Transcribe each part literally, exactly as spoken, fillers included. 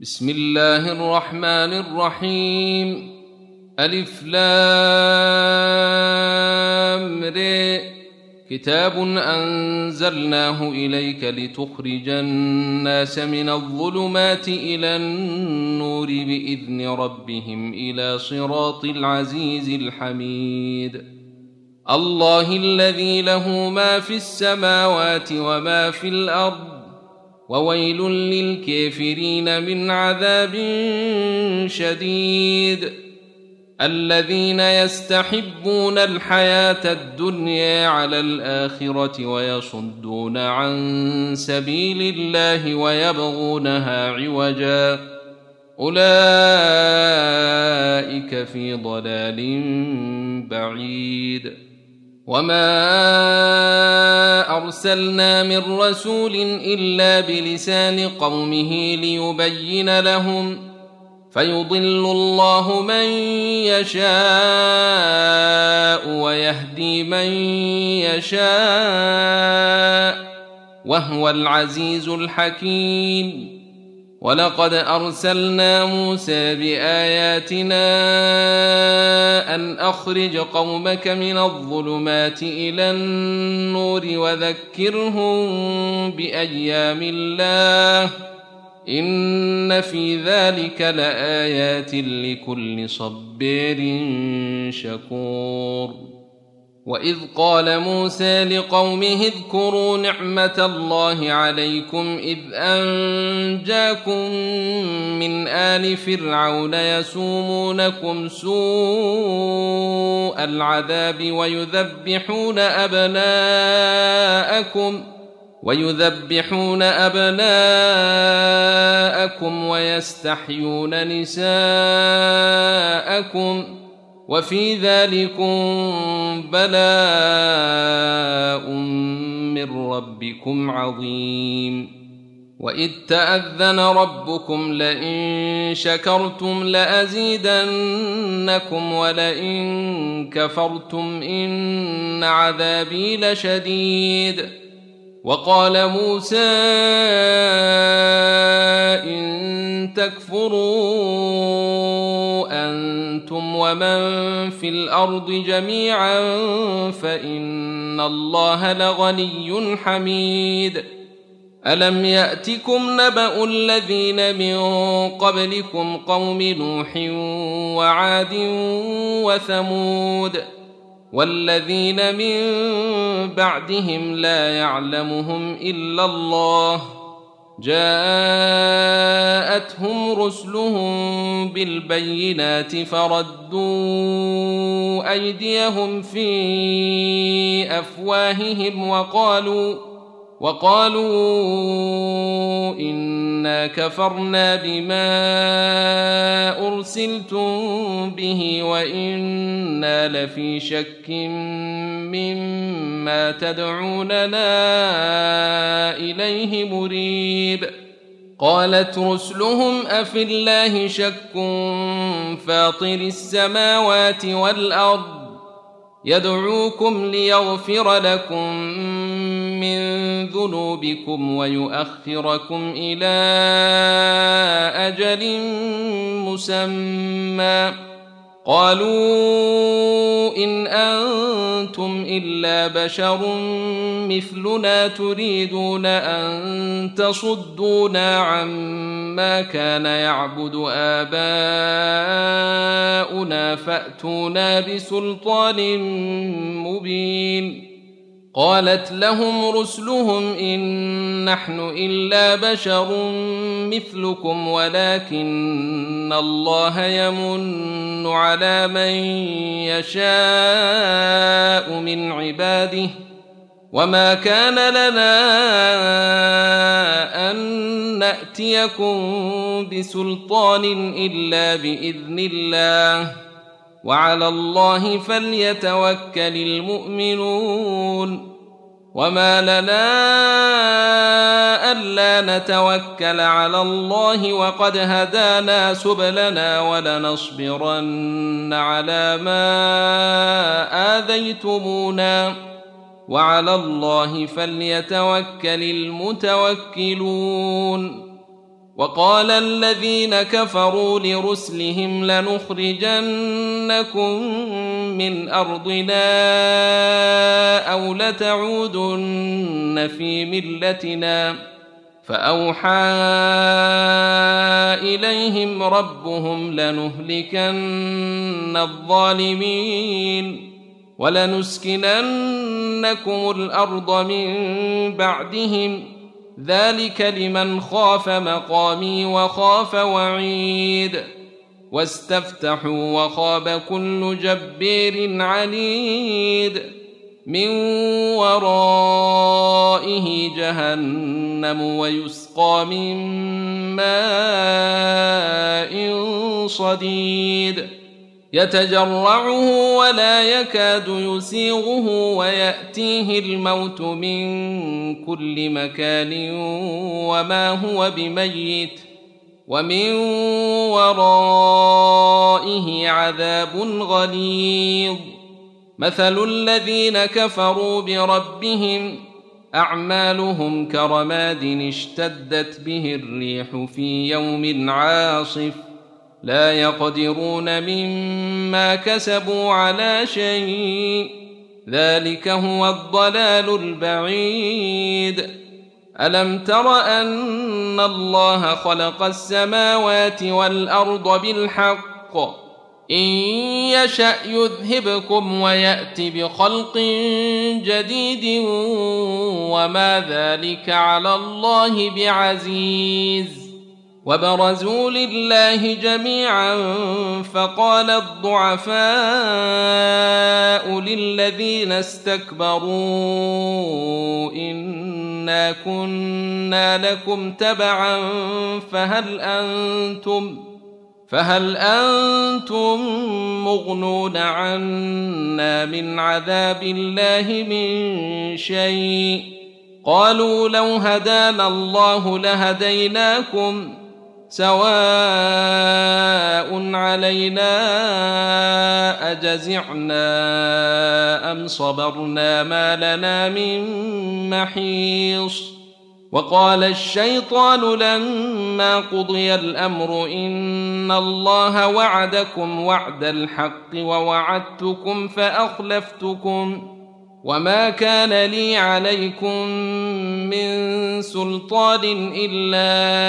بسم الله الرحمن الرحيم. ألف لام ر. كتاب أنزلناه إليك لتخرج الناس من الظلمات إلى النور بإذن ربهم إلى صراط العزيز الحميد. الله الذي له ما في السماوات وما في الأرض، وويل للكافرين من عذاب شديد. الذين يستحبون الحياة الدنيا على الآخرة ويصدون عن سبيل الله ويبغونها عوجا، أولئك في ضلال بعيد. وما أرسلنا من رسول إلا بلسان قومه ليبين لهم، فيضل الله من يشاء ويهدي من يشاء، وهو العزيز الحكيم. ولقد أرسلنا موسى بآياتنا أن أخرج قومك من الظلمات إلى النور وذكرهم بأيام الله، إن في ذلك لآيات لكل صبار شكور. وإذ قال موسى لقومه اذكروا نعمة الله عليكم إذ أنجاكم من آل فرعون يسومونكم سوء العذاب ويذبحون أبناءكم ويذبحون أبناءكم ويستحيون نساءكم، وفي ذلكم بلاء من ربكم عظيم. وإذ تأذن ربكم لئن شكرتم لأزيدنكم ولئن كفرتم إن عذابي لشديد. وقال موسى إن تكفروا أنتم ومن في الأرض جميعا فإن الله لغني حميد. ألم يأتكم نبأ الذين من قبلكم قوم نوح وعاد وثمود والذين من بعدهم لا يعلمهم إلا الله، جاءتهم رسلهم بالبينات فردوا أيديهم في أفواههم وقالوا وقالوا إنا كفرنا بما أرسلتم به وإنا لفي شك مما تدعوننا إليه مريب. قالت رسلهم أفي الله شك فاطر السماوات والأرض يدعوكم ليغفر لكم من ذنوبكم ويؤخركم إلى أجل مسمى. قالوا إن أنتم إلا بشر مثلنا تريدون أن تصدونا عما كان يعبد آباؤنا فأتونا بسلطان مبين. قالت لهم رسلهم إن نحن إلا بشر مثلكم ولكن الله يمن على من يشاء من عباده، وما كان لنا أن نأتيكم بسلطان إلا بإذن الله، وعلى الله فليتوكل المؤمنون. وما لنا ألا نتوكل على الله وقد هدانا سبلنا ولنصبرن على ما آذيتمونا، وعلى الله فليتوكل المتوكلون. وقال الذين كفروا لرسلهم لنخرجنكم من أرضنا أو لتعودن في ملتنا فأوحى إليهم ربهم لنهلكن الظالمين ولنسكننكم الأرض من بعدهم ذلك لمن خاف مقامي وخاف وعيد واستفتحوا وخاب كل جبار عنيد من ورائه جهنم ويسقى من ماء صديد يتجرعه ولا يكاد يسيغه ويأتيه الموت من كل مكان وما هو بميت ومن ورائه عذاب غليظ مثل الذين كفروا بربهم أعمالهم كرماد اشتدت به الريح في يوم عاصف لا يقدرون مما كسبوا على شيء ذلك هو الضلال البعيد ألم تر أن الله خلق السماوات والأرض بالحق إن يشأ يذهبكم ويأت بخلق جديد وما ذلك على الله بعزيز وبرزوا لله جميعا فقال الضعفاء للذين استكبروا إنا كنا لكم تبعا فهل أنتم فهل أنتم مغنون عنا من عذاب الله من شيء قالوا لو هدانا الله لهديناكم سواء علينا أجزعنا أم صبرنا ما لنا من محيص وقال الشيطان لما قضي الأمر إن الله وعدكم وعد الحق ووعدتكم فأخلفتكم وما كان لي عليكم من سلطان إلا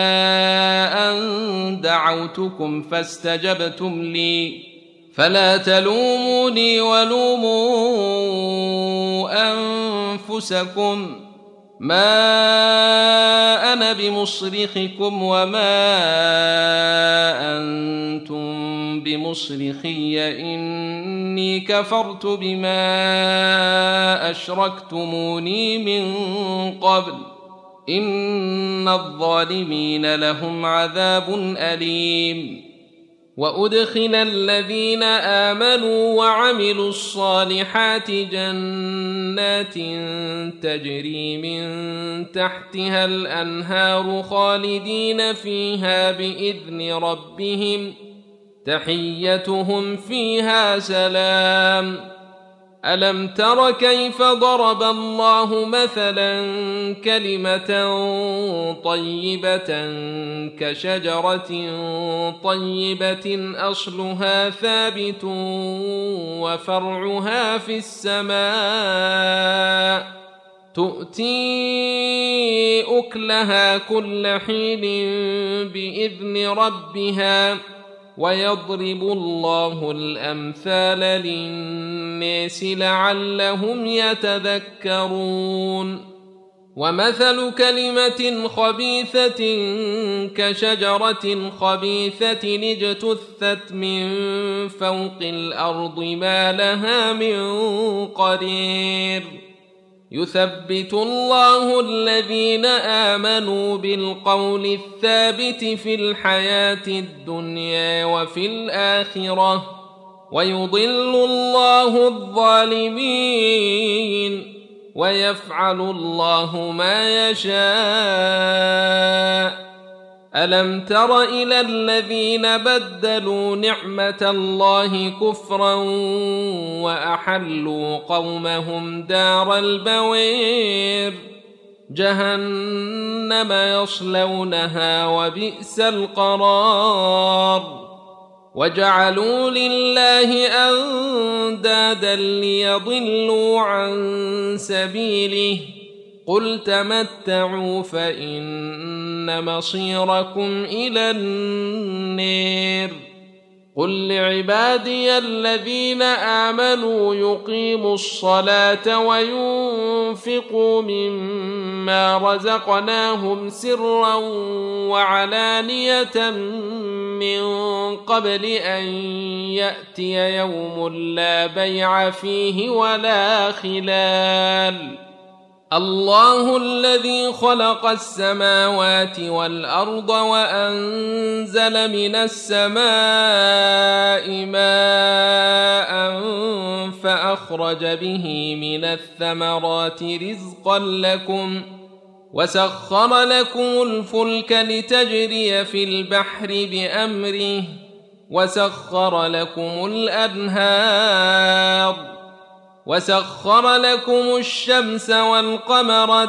أن دعوتكم فاستجبتم لي فلا تلوموني ولوموا أنفسكم ما أنا بمصرخكم وما أنتم بمصرخي إني كفرت بما أشركتموني من قبل إن الظالمين لهم عذاب أليم وأدخل الذين آمنوا وعملوا الصالحات جنات تجري من تحتها الأنهار خالدين فيها بإذن ربهم تحيتهم فيها سلام ألم تر كيف ضرب الله مثلا كلمة طيبة كشجرة طيبة أصلها ثابت وفرعها في السماء تؤتي أكلها كل حين بإذن ربها ويضرب الله الأمثال للناس لعلهم يتذكرون ومثل كلمة خبيثة كشجرة خبيثة اجتثت من فوق الأرض ما لها من قرير يثبت الله الذين آمنوا بالقول الثابت في الحياة الدنيا وفي الآخرة ويضل الله الظالمين ويفعل الله ما يشاء ألم تر إلى الذين بدلوا نعمة الله كفرا وأحلوا قومهم دار البوير جهنم يصلونها وبئس القرار وجعلوا لله أندادا ليضلوا عن سبيله قل تمتعوا فإن مصيركم إلى النار قل لعبادي الذين آمنوا يقيموا الصلاة وينفقوا مما رزقناهم سرا وعلانية من قبل أن يأتي يوم لا بيع فيه ولا خلال الله الذي خلق السماوات والأرض وأنزل من السماء ماء فأخرج به من الثمرات رزقا لكم وسخر لكم الفلك لتجري في البحر بأمره وسخر لكم الأنهار وسخر لكم الشمس والقمر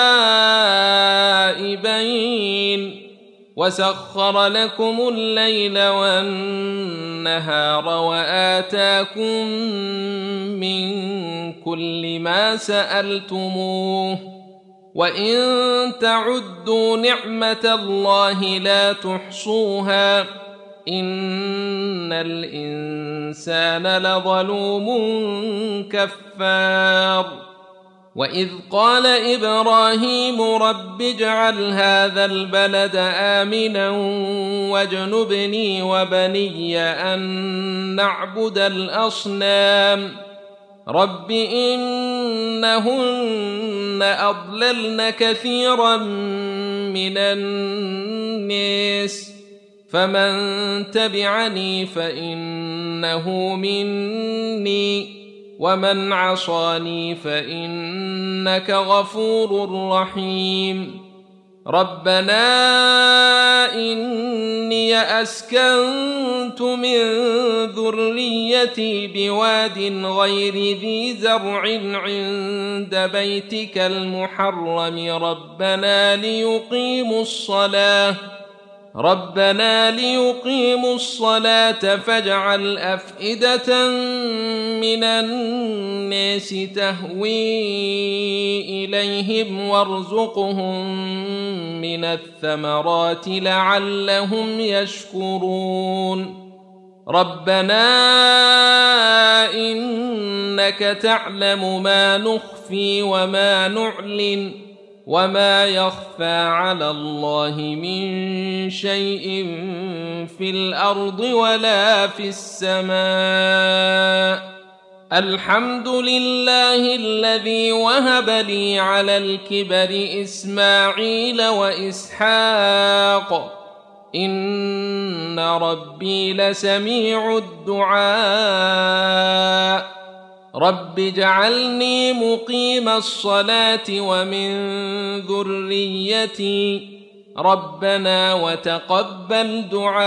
دائبين وسخر لكم الليل والنهار وآتاكم من كل ما سألتموه وإن تعدوا نعمة الله لا تحصوها إن الإنسان لظلوم كفار وإذ قال إبراهيم رب اجعل هذا البلد آمنا واجنبني وبني أن نعبد الأصنام رب إنهن أضللن كثيرا من الناس فمن تبعني فإنه مني ومن عصاني فإنك غفور رحيم ربنا إني أسكنت من ذريتي بواد غير ذي زرع عند بيتك المحرم ربنا ليقيموا الصلاة ربنا ليقيموا الصلاة فاجعل أفئدة من الناس تهوي إليهم وارزقهم من الثمرات لعلهم يشكرون ربنا إنك تعلم ما نخفي وما نعلن وما يخفى على الله من شيء في الأرض ولا في السماء الحمد لله الذي وهب لي على الكبر إسماعيل وإسحاق إن ربي لسميع الدعاء رب اجعلني مقيم الصلاة ومن ذريتي ربنا وتقبل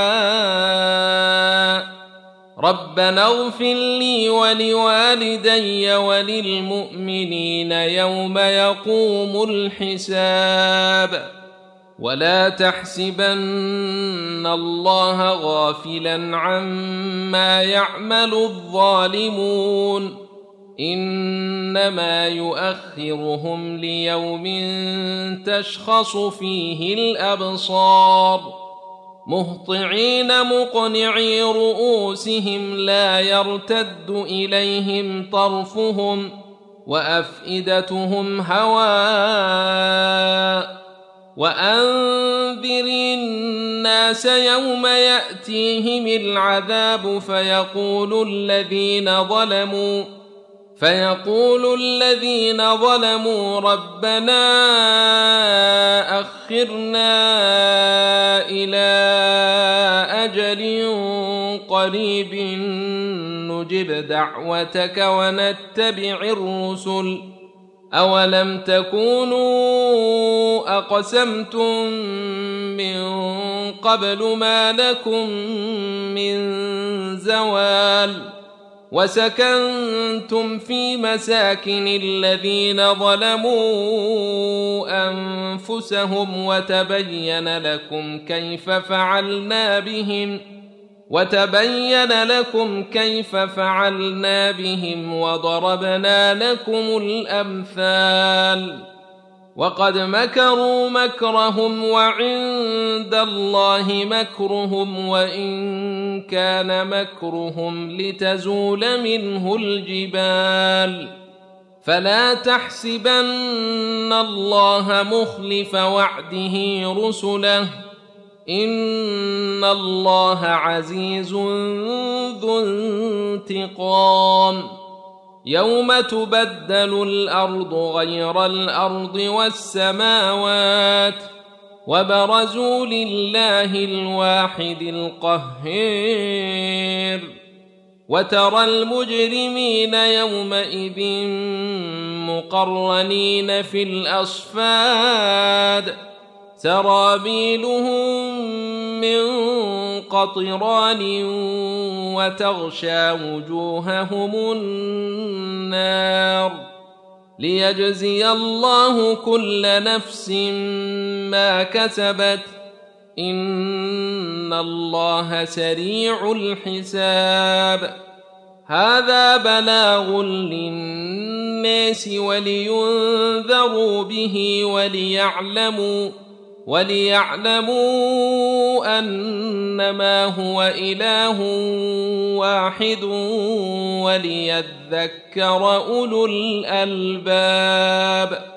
دعاء ربنا اغفر لي ولوالدي وللمؤمنين يوم يقوم الحساب ولا تحسبن الله غافلا عما يعمل الظالمون إنما يؤخرهم ليوم تشخص فيه الأبصار مهطعين مقنعي رؤوسهم لا يرتد إليهم طرفهم وأفئدتهم هواء وأنذر الناس يوم يأتيهم العذاب فيقول الذين ظلموا فيقول الذين ظلموا ربنا أخرنا إلى أجل قريب نجب دعوتك ونتبع الرسل أولم تكونوا أقسمتم من قبل ما لكم من زوال وسكنتم في مساكن الذين ظلموا أنفسهم وتبين لكم كيف فعلنا بهم وتبين لكم كيف فعلنا بهم وضربنا لكم الأمثال وقد مكروا مكرهم وعند الله مكرهم وإن كان مكرهم لتزول منه الجبال فلا تحسبن الله مخلف وعده رسله إن الله عزيز ذو انتقام يوم تبدل الأرض غير الأرض والسماوات وبرزوا لله الواحد القهار وترى المجرمين يومئذ مقرنين في الأصفاد سرابيلهم من قطران وتغشى وجوههم النار ليجزي الله كل نفس ما كسبت إن الله سريع الحساب هذا بلاغ للناس ولينذروا به وليعلموا وليعلموا أنما هو إله واحد وليذكر أولو الألباب